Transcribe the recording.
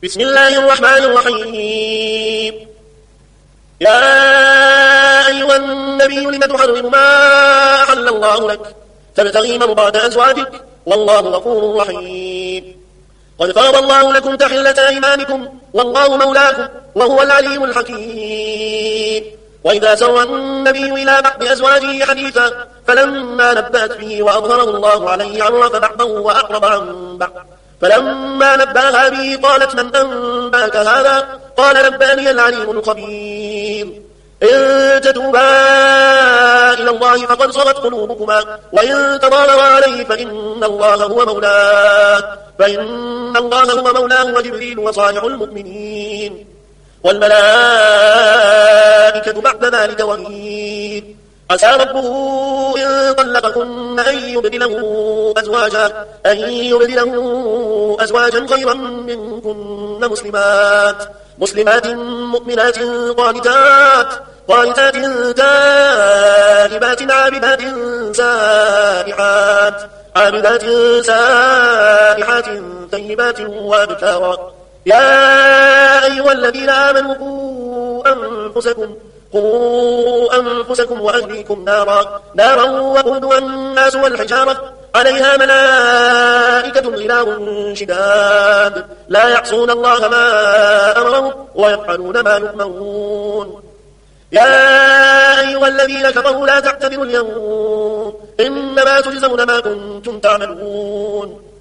بسم الله الرحمن الرحيم. يا أيها النبي لم تحرم ما أحل الله لك تبتغي مرضات أزواجك والله غفور رحيم. قد فرض الله لكم تحلة أيمانكم والله مولاكم وهو العليم الحكيم. وإذا سر النبي إلى بعض أزواجه حديثا فلما نبأت به وأظهره الله عليه عرف بعضه وأعرض عن بعض فلما نبأها به قالت من أنبأك هذا قال نبأني العليم الخبير. إن تتوبا إلى الله فقد صغت قلوبكما وإن تظاهرا عليه فإن الله هو مولاه وجبريل وصالح المؤمنين والملائكة بعد ذلك ظهير. عسى ربه إن طلقكن أن يبدله أزواجا خيرا منكن مسلمات مؤمنات قانتات تائبات عابدات سائحات طيبات وابكارا. يا أيها الذين آمنوا قوا أنفسكم وأهليكم نارا وقودها الناس والحجارة عليها ملائكة غلاظ شداد لا يعصون الله ما أمرهم ويفعلون ما يؤمرون. يا أيها الذين كفروا لا تعتذروا اليوم إنما تجزون ما كنتم تعملون.